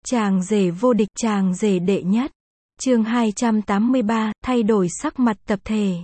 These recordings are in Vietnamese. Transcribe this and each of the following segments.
Chàng rể vô địch, chàng rể đệ nhất. Chương 283, thay đổi sắc mặt tập thể.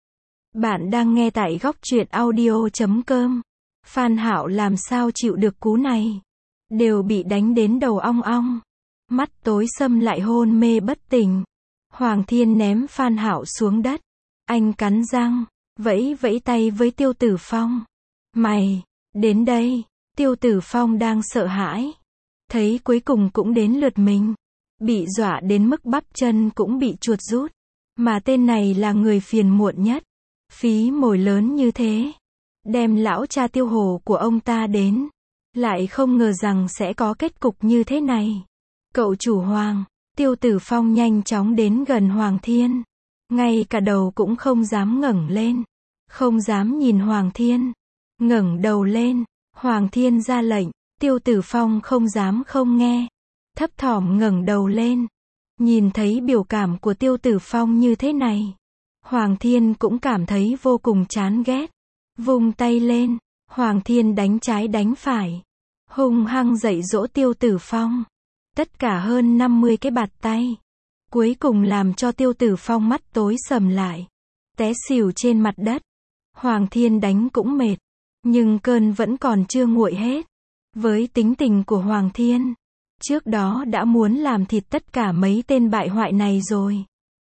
Bạn đang nghe tại góc truyện audio.com. Phan Hạo làm sao chịu được cú này. Đều bị đánh đến đầu ong ong. Mắt tối sầm lại hôn mê bất tỉnh. Hoàng Thiên ném Phan Hạo xuống đất. Anh cắn răng, vẫy vẫy tay với Tiêu Tử Phong. Mày, đến đây. Tiêu Tử Phong đang sợ hãi. Thấy cuối cùng cũng đến lượt mình. Bị dọa đến mức bắp chân cũng bị chuột rút. Mà tên này là người phiền muộn nhất. Phí mồi lớn như thế. Đem lão cha Tiêu Hồ của ông ta đến. Lại không ngờ rằng sẽ có kết cục như thế này. Cậu chủ Hoàng. Tiêu Tử Phong nhanh chóng đến gần Hoàng Thiên. Ngay cả đầu cũng không dám ngẩng lên. Không dám nhìn Hoàng Thiên. Ngẩng đầu lên. Hoàng Thiên ra lệnh. Tiêu Tử Phong không dám không nghe. Thấp thỏm ngẩng đầu lên. Nhìn thấy biểu cảm của Tiêu Tử Phong như thế này. Hoàng Thiên cũng cảm thấy vô cùng chán ghét. Vung tay lên. Hoàng Thiên đánh trái đánh phải. Hung hăng dạy dỗ Tiêu Tử Phong. Tất cả hơn 50 cái bạt tay. Cuối cùng làm cho Tiêu Tử Phong mắt tối sầm lại. Té xỉu trên mặt đất. Hoàng Thiên đánh cũng mệt. Nhưng cơn vẫn còn chưa nguội hết. Với tính tình của Hoàng Thiên. Trước đó đã muốn làm thịt tất cả mấy tên bại hoại này rồi.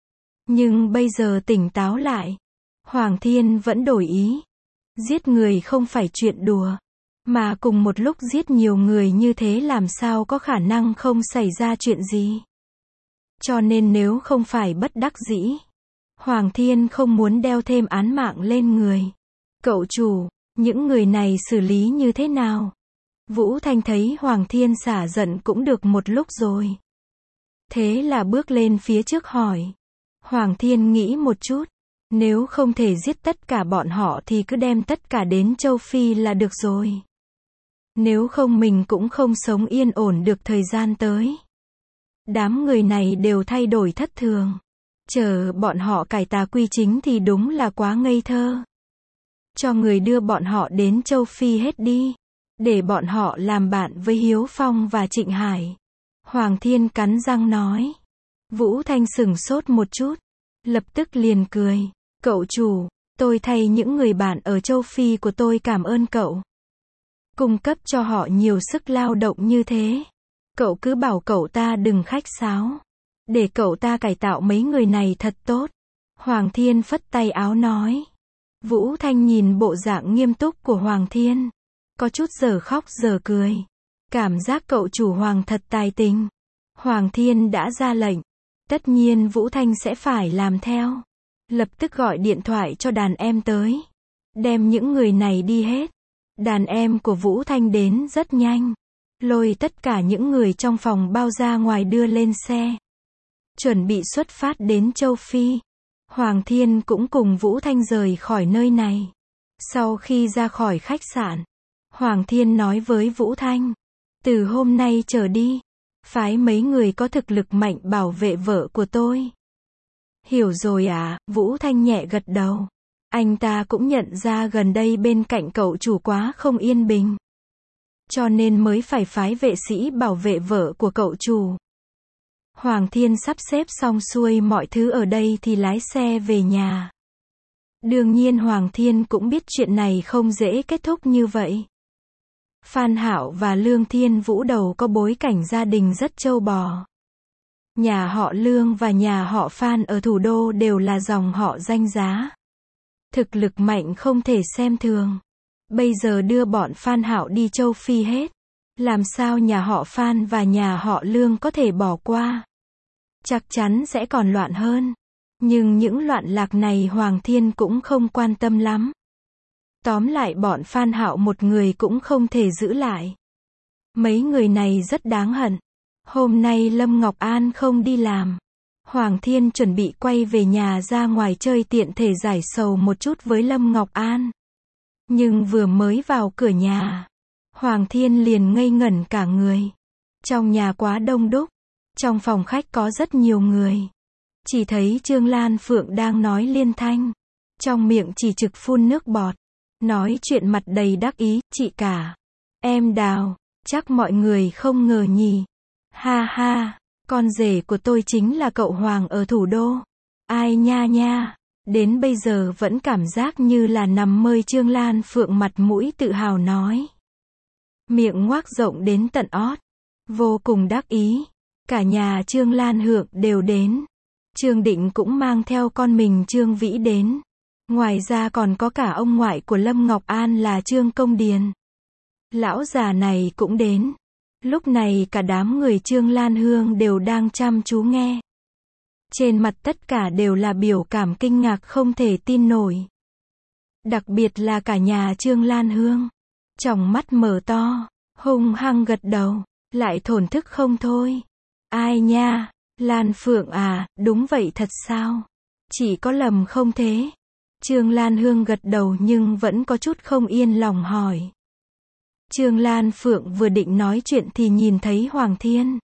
Nhưng bây giờ tỉnh táo lại. Hoàng Thiên vẫn đổi ý. Giết người không phải chuyện đùa. Mà cùng một lúc giết nhiều người như thế làm sao có khả năng không xảy ra chuyện gì. Cho nên nếu không phải bất đắc dĩ. Hoàng Thiên không muốn đeo thêm án mạng lên người. Cậu chủ, những người này xử lý như thế nào? Vũ Thanh thấy Hoàng Thiên xả giận cũng được một lúc rồi. Thế là bước lên phía trước hỏi. Hoàng Thiên nghĩ một chút. Nếu không thể giết tất cả bọn họ thì cứ đem tất cả đến châu Phi là được rồi. Nếu không mình cũng không sống yên ổn được thời gian tới. Đám người này đều thay đổi thất thường. Chờ bọn họ cải tà quy chính thì đúng là quá ngây thơ. Cho người đưa bọn họ đến châu Phi hết đi. Để bọn họ làm bạn với Hiếu Phong và Trịnh Hải. Hoàng Thiên cắn răng nói. Vũ Thanh sửng sốt một chút. Lập tức liền cười. Cậu chủ, tôi thay những người bạn ở châu Phi của tôi cảm ơn cậu. Cung cấp cho họ nhiều sức lao động như thế. Cậu cứ bảo cậu ta đừng khách sáo. Để cậu ta cải tạo mấy người này thật tốt. Hoàng Thiên phất tay áo nói. Vũ Thanh nhìn bộ dạng nghiêm túc của Hoàng Thiên. Có chút giờ khóc giờ cười. Cảm giác cậu chủ Hoàng thật tài tình. Hoàng Thiên đã ra lệnh. Tất nhiên Vũ Thanh sẽ phải làm theo. Lập tức gọi điện thoại cho đàn em tới. Đem những người này đi hết. Đàn em của Vũ Thanh đến rất nhanh. Lôi tất cả những người trong phòng bao ra ngoài đưa lên xe. Chuẩn bị xuất phát đến châu Phi. Hoàng Thiên cũng cùng Vũ Thanh rời khỏi nơi này. Sau khi ra khỏi khách sạn. Hoàng Thiên nói với Vũ Thanh. Từ hôm nay trở đi. Phái mấy người có thực lực mạnh bảo vệ vợ của tôi. Hiểu rồi à? Vũ Thanh nhẹ gật đầu. Anh ta cũng nhận ra gần đây bên cạnh cậu chủ quá không yên bình. Cho nên mới phải phái vệ sĩ bảo vệ vợ của cậu chủ. Hoàng Thiên sắp xếp xong xuôi mọi thứ ở đây thì lái xe về nhà. Đương nhiên Hoàng Thiên cũng biết chuyện này không dễ kết thúc như vậy. Phan Hạo và Lương Thiên Vũ đầu có bối cảnh gia đình rất trâu bò. Nhà họ Lương và nhà họ Phan ở thủ đô đều là dòng họ danh giá. Thực lực mạnh không thể xem thường. Bây giờ đưa bọn Phan Hạo đi châu Phi hết. Làm sao nhà họ Phan và nhà họ Lương có thể bỏ qua? Chắc chắn sẽ còn loạn hơn. Nhưng những loạn lạc này Hoàng Thiên cũng không quan tâm lắm. Tóm lại bọn Phan Hạo một người cũng không thể giữ lại. Mấy người này rất đáng hận. Hôm nay Lâm Ngọc An không đi làm. Hoàng Thiên chuẩn bị quay về nhà ra ngoài chơi tiện thể giải sầu một chút với Lâm Ngọc An. Nhưng vừa mới vào cửa nhà. Hoàng Thiên liền ngây ngẩn cả người. Trong nhà quá đông đúc. Trong phòng khách có rất nhiều người. Chỉ thấy Trương Lan Phượng đang nói liên thanh. Trong miệng chỉ trực phun nước bọt. Nói chuyện mặt đầy đắc ý. Chị cả. Em Đào. Chắc mọi người không ngờ nhỉ. Ha ha, con rể của tôi chính là cậu Hoàng ở thủ đô. Ai nha nha, đến bây giờ vẫn cảm giác như là nằm mơ. Trương Lan Phượng mặt mũi tự hào nói. Miệng ngoác rộng đến tận ót. Vô cùng đắc ý. Cả nhà Trương Lan Hượng đều đến. Trương Định cũng mang theo con mình Trương Vĩ đến. Ngoài ra còn có cả ông ngoại của Lâm Ngọc An là Trương Công Điền. Lão già này cũng đến. Lúc này cả đám người Trương Lan Hương đều đang chăm chú nghe. Trên mặt tất cả đều là biểu cảm kinh ngạc không thể tin nổi. Đặc biệt là cả nhà Trương Lan Hương. Tròng mắt mở to, hung hăng gật đầu, lại thổn thức không thôi. Ai nha, Lan Phượng à, đúng vậy thật sao? Chỉ có lầm không thế? Trương Lan Hương gật đầu nhưng vẫn có chút không yên lòng hỏi. Trương Lan Phượng vừa định nói chuyện thì nhìn thấy Hoàng Thiên.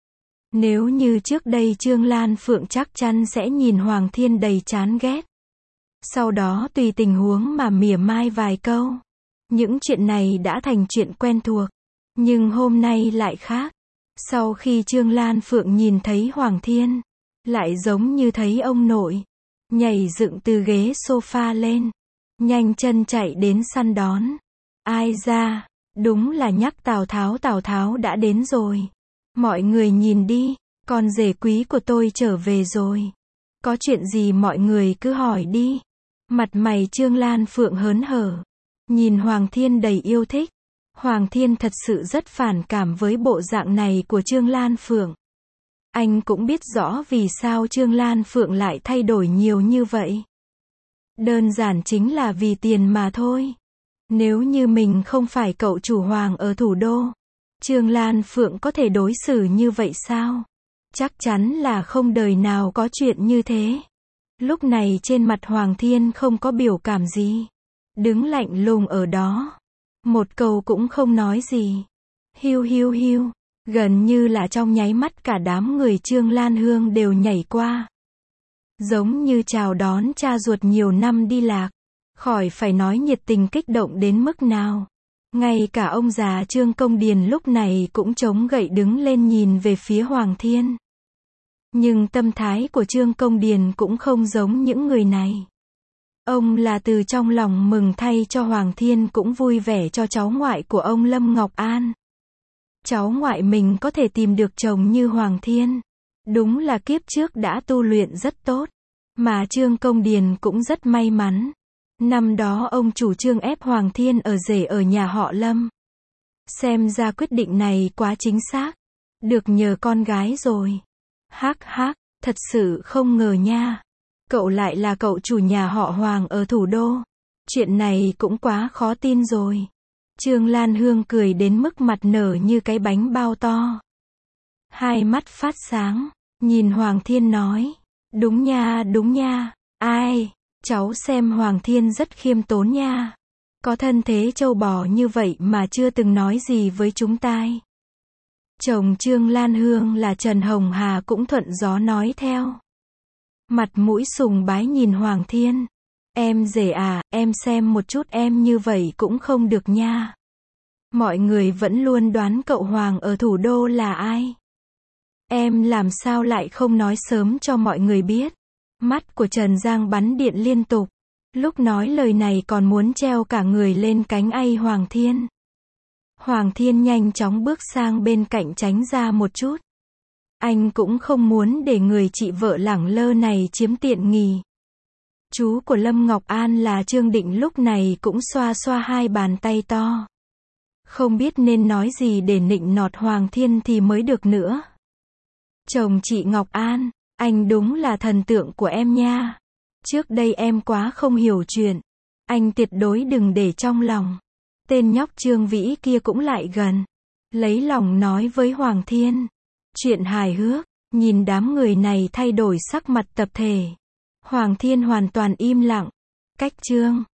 Nếu như trước đây Trương Lan Phượng chắc chắn sẽ nhìn Hoàng Thiên đầy chán ghét. Sau đó tùy tình huống mà mỉa mai vài câu. Những chuyện này đã thành chuyện quen thuộc. Nhưng hôm nay lại khác. Sau khi Trương Lan Phượng nhìn thấy Hoàng Thiên, lại giống như thấy ông nội. Nhảy dựng từ ghế sofa lên. Nhanh chân chạy đến săn đón. Ai ra, đúng là nhắc Tào Tháo đã đến rồi. Mọi người nhìn đi, con rể quý của tôi trở về rồi. Có chuyện gì mọi người cứ hỏi đi. Mặt mày Trương Lan Phượng hớn hở. Nhìn Hoàng Thiên đầy yêu thích. Hoàng Thiên thật sự rất phản cảm với bộ dạng này của Trương Lan Phượng. Anh cũng biết rõ vì sao Trương Lan Phượng lại thay đổi nhiều như vậy. Đơn giản chính là vì tiền mà thôi. Nếu như mình không phải cậu chủ Hoàng ở thủ đô, Trương Lan Phượng có thể đối xử như vậy sao? Chắc chắn là không đời nào có chuyện như thế. Lúc này trên mặt Hoàng Thiên không có biểu cảm gì. Đứng lạnh lùng ở đó. Một câu cũng không nói gì. Hiu hiu hiu. Gần như là trong nháy mắt cả đám người Trương Lan Hương đều nhảy qua. Giống như chào đón cha ruột nhiều năm đi lạc. Khỏi phải nói nhiệt tình kích động đến mức nào. Ngay cả ông già Trương Công Điền lúc này cũng chống gậy đứng lên nhìn về phía Hoàng Thiên. Nhưng tâm thái của Trương Công Điền cũng không giống những người này. Ông là từ trong lòng mừng thay cho Hoàng Thiên cũng vui vẻ cho cháu ngoại của ông Lâm Ngọc An. Cháu ngoại mình có thể tìm được chồng như Hoàng Thiên. Đúng là kiếp trước đã tu luyện rất tốt. Mà Trương Công Điền cũng rất may mắn. Năm đó ông chủ Trương ép Hoàng Thiên ở rể ở nhà họ Lâm. Xem ra quyết định này quá chính xác. Được nhờ con gái rồi. Hắc hắc, thật sự không ngờ nha. Cậu lại là cậu chủ nhà họ Hoàng ở thủ đô. Chuyện này cũng quá khó tin rồi. Trương Lan Hương cười đến mức mặt nở như cái bánh bao to. Hai mắt phát sáng, nhìn Hoàng Thiên nói. Đúng nha, ai, cháu xem Hoàng Thiên rất khiêm tốn nha. Có thân thế trâu bò như vậy mà chưa từng nói gì với chúng tai. Chồng Trương Lan Hương là Trần Hồng Hà cũng thuận gió nói theo. Mặt mũi sùng bái nhìn Hoàng Thiên. Em rể à, em xem một chút em như vậy cũng không được nha. Mọi người vẫn luôn đoán cậu Hoàng ở thủ đô là ai. Em làm sao lại không nói sớm cho mọi người biết. Mắt của Trần Giang bắn điện liên tục. Lúc nói lời này còn muốn treo cả người lên cánh ai Hoàng Thiên. Hoàng Thiên nhanh chóng bước sang bên cạnh tránh ra một chút. Anh cũng không muốn để người chị vợ lẳng lơ này chiếm tiện nghi. Chú của Lâm Ngọc An là Trương Định lúc này cũng xoa xoa hai bàn tay to. Không biết nên nói gì để nịnh nọt Hoàng Thiên thì mới được nữa. Chồng chị Ngọc An, anh đúng là thần tượng của em nha. Trước đây em quá không hiểu chuyện. Anh tuyệt đối đừng để trong lòng. Tên nhóc Trương Vĩ kia cũng lại gần. Lấy lòng nói với Hoàng Thiên. Chuyện hài hước, nhìn đám người này thay đổi sắc mặt tập thể. Hoàng Thiên hoàn toàn im lặng. Cách Trương